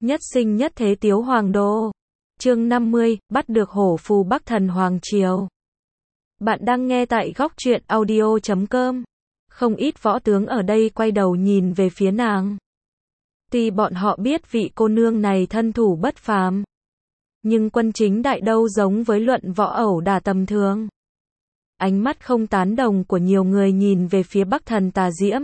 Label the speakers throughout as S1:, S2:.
S1: Nhất sinh nhất thế Tiếu Hoàng đô. Chương 50, bắt được hổ phù Bắc Thần Hoàng Triều. Bạn đang nghe tại góc truyện audio.com. Không ít võ tướng ở đây quay đầu nhìn về phía nàng. Tuy bọn họ biết vị cô nương này thân thủ bất phàm, nhưng quân chính đại đâu giống với luận võ ẩu đả tầm thường. Ánh mắt không tán đồng của nhiều người nhìn về phía Bắc Thần Tà Diễm.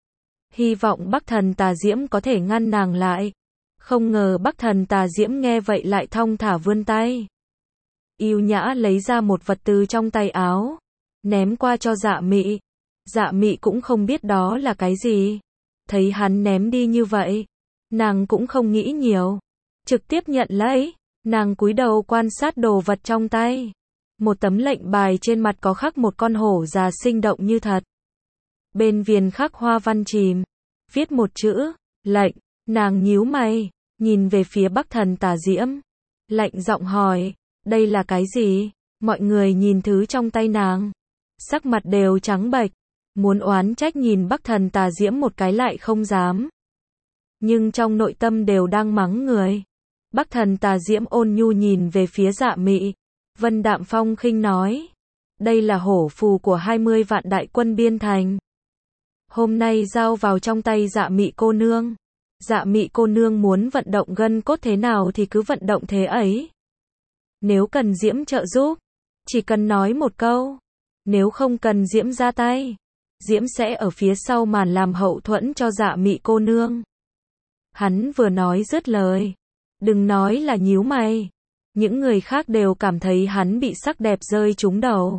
S1: Hy vọng Bắc Thần Tà Diễm có thể ngăn nàng lại. Không ngờ Bắc Thần Tà Diễm nghe vậy lại thong thả vươn tay. Yêu nhã lấy ra một vật từ trong tay áo, ném qua cho Dạ Mị. Dạ Mị cũng không biết đó là cái gì. Thấy hắn ném đi như vậy, nàng cũng không nghĩ nhiều, trực tiếp nhận lấy. Nàng cúi đầu quan sát đồ vật trong tay. Một tấm lệnh bài trên mặt có khắc một con hổ già sinh động như thật. Bên viền khắc hoa văn chìm, viết một chữ, lệnh. Nàng nhíu mày, nhìn về phía Bắc Thần Tà Diễm. Lạnh giọng hỏi, đây là cái gì? Mọi người nhìn thứ trong tay nàng, sắc mặt đều trắng bệch, muốn oán trách nhìn Bắc Thần Tà Diễm một cái lại không dám. Nhưng trong nội tâm đều đang mắng người. Bắc Thần Tà Diễm ôn nhu nhìn về phía Dạ Mị. Vân đạm phong khinh nói, đây là hổ phù của 20 vạn đại quân biên thành. Hôm nay giao vào trong tay Dạ Mị cô nương. Dạ Mị cô nương muốn vận động gân cốt thế nào thì cứ vận động thế ấy. Nếu cần Diễm trợ giúp, chỉ cần nói một câu. Nếu không cần Diễm ra tay, Diễm sẽ ở phía sau màn làm hậu thuẫn cho Dạ Mị cô nương. Hắn vừa nói dứt lời, đừng nói là nhíu mày, những người khác đều cảm thấy hắn bị sắc đẹp rơi trúng đầu.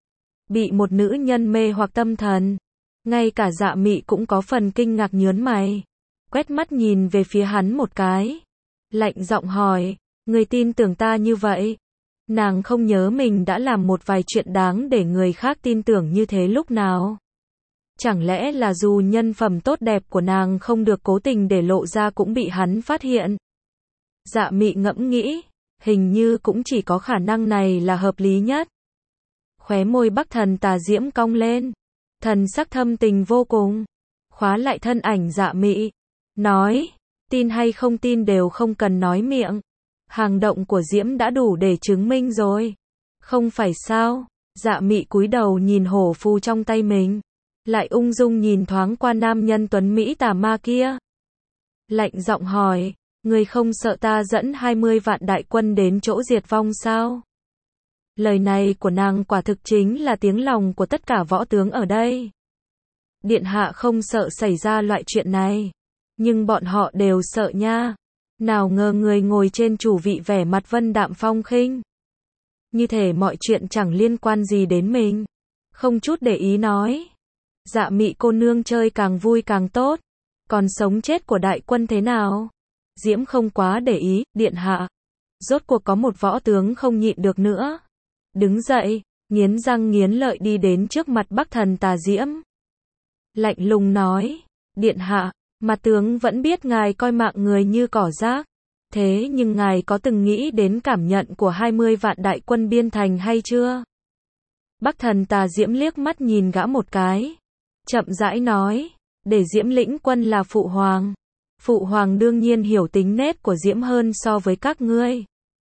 S1: Bị một nữ nhân mê hoặc tâm thần, ngay cả Dạ Mị cũng có phần kinh ngạc nhớn mày. Quét mắt nhìn về phía hắn một cái, lạnh giọng hỏi, người tin tưởng ta như vậy? Nàng không nhớ mình đã làm một vài chuyện đáng để người khác tin tưởng như thế lúc nào. Chẳng lẽ là dù nhân phẩm tốt đẹp của nàng không được cố tình để lộ ra cũng bị hắn phát hiện? Dạ Mị ngẫm nghĩ, hình như cũng chỉ có khả năng này là hợp lý nhất. Khóe môi Bắc Thần Tà Diễm cong lên, thần sắc thâm tình vô cùng, khóa lại thân ảnh Dạ Mị. Nói, tin hay không tin đều không cần nói miệng. Hành động của Diễm đã đủ để chứng minh rồi. Không phải sao? Dạ Mị cúi đầu nhìn hổ phù trong tay mình, lại ung dung nhìn thoáng qua nam nhân tuấn Mỹ tà ma kia. Lạnh giọng hỏi, người không sợ ta dẫn 20 vạn đại quân đến chỗ diệt vong sao? Lời này của nàng quả thực chính là tiếng lòng của tất cả võ tướng ở đây. Điện hạ không sợ xảy ra loại chuyện này. Nhưng bọn họ đều sợ nha. Nào ngờ người ngồi trên chủ vị vẻ mặt vân đạm phong khinh. Như thể mọi chuyện chẳng liên quan gì đến mình. Không chút để ý nói. Dạ Mị cô nương chơi càng vui càng tốt. Còn sống chết của đại quân thế nào? Diễm không quá để ý, điện hạ. Rốt cuộc có một võ tướng không nhịn được nữa. Đứng dậy, nghiến răng nghiến lợi đi đến trước mặt Bắc Thần Tà Diễm. Lạnh lùng nói, điện hạ. Mà tướng vẫn biết ngài coi mạng người như cỏ rác. Thế nhưng ngài có từng nghĩ đến cảm nhận của 20 vạn đại quân biên thành hay chưa? Bắc Thần Tà Diễm liếc mắt nhìn gã một cái, chậm rãi nói, để Diễm lĩnh quân là phụ hoàng. Phụ hoàng đương nhiên hiểu tính nết của Diễm hơn so với các ngươi.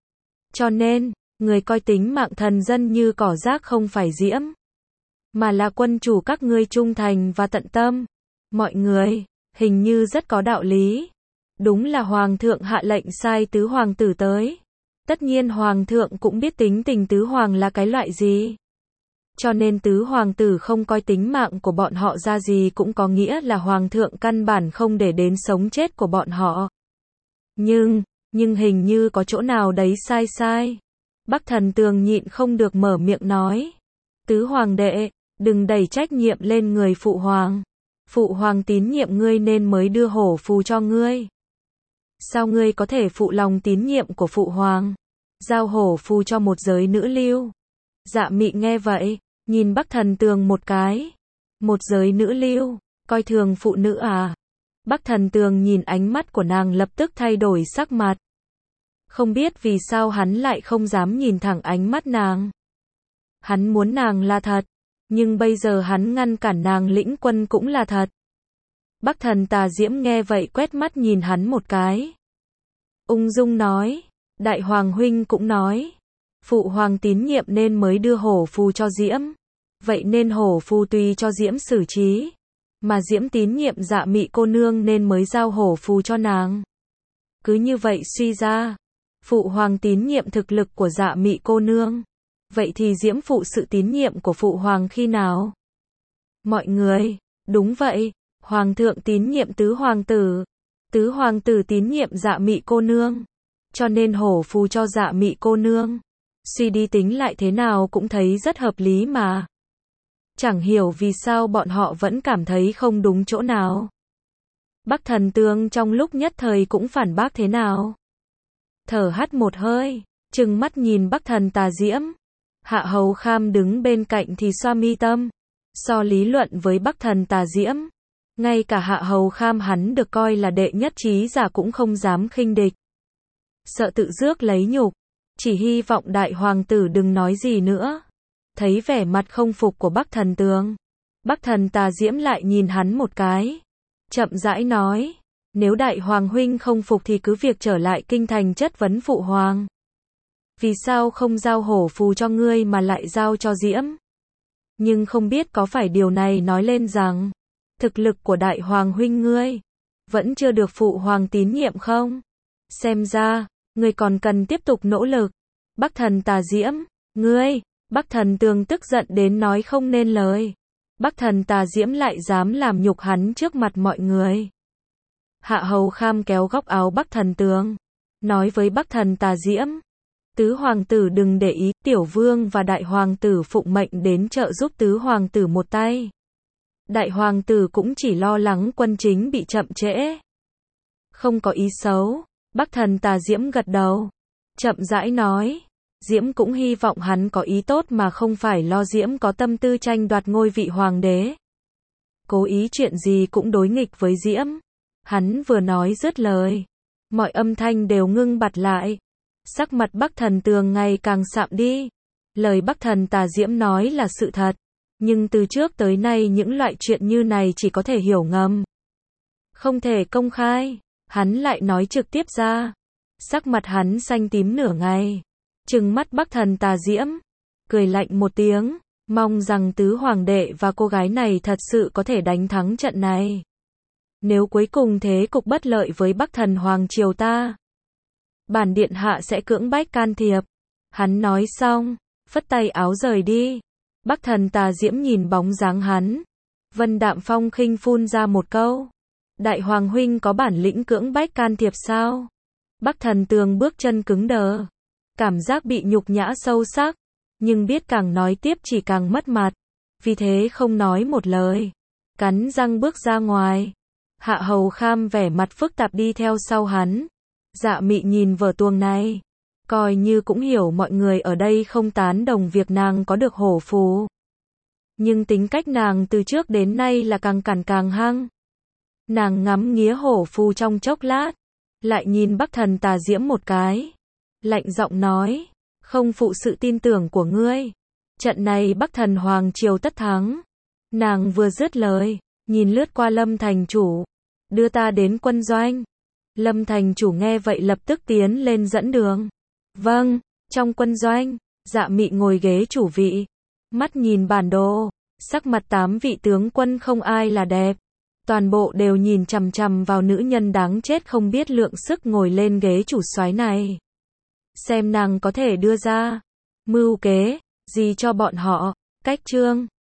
S1: Cho nên, người coi tính mạng thần dân như cỏ rác không phải Diễm, mà là quân chủ các ngươi trung thành và tận tâm. Mọi người, hình như rất có đạo lý. Đúng là hoàng thượng hạ lệnh sai tứ hoàng tử tới. Tất nhiên hoàng thượng cũng biết tính tình tứ hoàng là cái loại gì. Cho nên tứ hoàng tử không coi tính mạng của bọn họ ra gì cũng có nghĩa là hoàng thượng căn bản không để đến sống chết của bọn họ. Nhưng hình như có chỗ nào đấy sai. Bắc Thần Tường nhịn không được mở miệng nói. Tứ hoàng đệ, đừng đẩy trách nhiệm lên người phụ hoàng. Phụ hoàng tín nhiệm ngươi nên mới đưa hổ phù cho ngươi. Sao ngươi có thể phụ lòng tín nhiệm của phụ hoàng? Giao hổ phù cho một giới nữ lưu. Dạ Mị nghe vậy, nhìn Bắc Thần Tường một cái. Một giới nữ lưu, coi thường phụ nữ à? Bắc Thần Tường nhìn ánh mắt của nàng lập tức thay đổi sắc mặt. Không biết vì sao hắn lại không dám nhìn thẳng ánh mắt nàng. Hắn muốn nàng là thật. Nhưng bây giờ hắn ngăn cản nàng lĩnh quân cũng là thật. Bắc Thần Tà Diễm nghe vậy quét mắt nhìn hắn một cái. ung dung nói. Đại hoàng huynh cũng nói. Phụ hoàng tín nhiệm nên mới đưa hổ phù cho Diễm. Vậy nên hổ phù tùy cho Diễm xử trí. Mà Diễm tín nhiệm Dạ Mị cô nương nên mới giao hổ phù cho nàng. Cứ như vậy suy ra, phụ hoàng tín nhiệm thực lực của Dạ Mị cô nương. Vậy thì Diễm phụ sự tín nhiệm của phụ hoàng khi nào? Mọi người, đúng vậy, hoàng thượng tín nhiệm tứ hoàng tử tín nhiệm Dạ Mị cô nương. Cho nên hổ phù cho Dạ Mị cô nương. Suy đi tính lại thế nào cũng thấy rất hợp lý mà. Chẳng hiểu vì sao bọn họ vẫn cảm thấy không đúng chỗ nào. Bắc Thần Tương trong lúc nhất thời cũng phản bác thế nào. Thở hắt một hơi, trừng mắt nhìn Bắc Thần Tà Diễm. Hạ Hầu Kham đứng bên cạnh thì xoa mi tâm. So lý luận với Bắc Thần Tà Diễm. Ngay cả Hạ Hầu Kham hắn được coi là đệ nhất trí giả cũng không dám khinh địch. Sợ tự rước lấy nhục. Chỉ hy vọng đại hoàng tử đừng nói gì nữa. Thấy vẻ mặt không phục của Bắc Thần Tương. Bắc Thần Tà Diễm lại nhìn hắn một cái. Chậm rãi nói. Nếu đại hoàng huynh không phục thì cứ việc trở lại kinh thành chất vấn phụ hoàng. Vì sao không giao hổ phù cho ngươi mà lại giao cho Diễm? Nhưng không biết có phải điều này nói lên rằng thực lực của đại hoàng huynh ngươi vẫn chưa được phụ hoàng tín nhiệm không? Xem ra, ngươi còn cần tiếp tục nỗ lực. Bắc Thần Tà Diễm, ngươi, Bắc Thần Tương tức giận đến nói không nên lời. Bắc Thần Tà Diễm lại dám làm nhục hắn trước mặt mọi người. Hạ Hầu Kham kéo góc áo Bắc Thần Tương, nói với Bắc Thần Tà Diễm. Tứ hoàng tử đừng để ý, tiểu vương và đại hoàng tử phụng mệnh đến trợ giúp tứ hoàng tử một tay. Đại hoàng tử cũng chỉ lo lắng quân chính bị chậm trễ. Không có ý xấu. Bắc Thần Tà Diễm gật đầu. Chậm rãi nói. Diễm cũng hy vọng hắn có ý tốt mà không phải lo Diễm có tâm tư tranh đoạt ngôi vị hoàng đế. Cố ý chuyện gì cũng đối nghịch với Diễm. Hắn vừa nói dứt lời. Mọi âm thanh đều ngưng bặt lại. Sắc mặt Bắc Thần Tường ngày càng sạm đi. Lời Bắc Thần Tà Diễm nói là sự thật. Nhưng từ trước tới nay những loại chuyện như này chỉ có thể hiểu ngầm. Không thể công khai. Hắn lại nói trực tiếp ra. Sắc mặt hắn xanh tím nửa ngày. Trừng mắt Bắc Thần Tà Diễm. Cười lạnh một tiếng. Mong rằng tứ hoàng đệ và cô gái này thật sự có thể đánh thắng trận này. Nếu cuối cùng thế cục bất lợi với Bắc Thần Hoàng triều ta, bản điện hạ sẽ cưỡng bách can thiệp. Hắn nói xong, phất tay áo rời đi. Bắc Thần Tà Diễm nhìn bóng dáng hắn. Vân Đạm Phong khinh phun ra một câu. Đại hoàng huynh có bản lĩnh cưỡng bách can thiệp sao? Bắc Thần Tường bước chân cứng đờ. Cảm giác bị nhục nhã sâu sắc. Nhưng biết càng nói tiếp chỉ càng mất mặt. Vì thế không nói một lời. Cắn răng bước ra ngoài. Hạ Hầu Kham vẻ mặt phức tạp đi theo sau hắn. Dạ Mị nhìn vở tuồng này. Coi như cũng hiểu mọi người ở đây không tán đồng việc nàng có được hổ phù. Nhưng tính cách nàng từ trước đến nay là càng cằn càng hăng. Nàng ngắm nghía hổ phù trong chốc lát. Lại nhìn Bắc Thần Tà Diễm một cái. Lạnh giọng nói. Không phụ sự tin tưởng của ngươi. Trận này Bắc Thần Hoàng triều tất thắng. Nàng vừa dứt lời. Nhìn lướt qua Lâm thành chủ. Đưa ta đến quân doanh. Lâm thành chủ nghe vậy lập tức tiến lên dẫn đường. Vâng, trong quân doanh. Dạ Mị ngồi ghế chủ vị. Mắt nhìn bản đồ. Sắc mặt 8 vị tướng quân không ai là đẹp. Toàn bộ đều nhìn chằm chằm vào nữ nhân đáng chết không biết lượng sức ngồi lên ghế chủ soái này. Xem nàng có thể đưa ra mưu kế gì cho bọn họ. Cách chương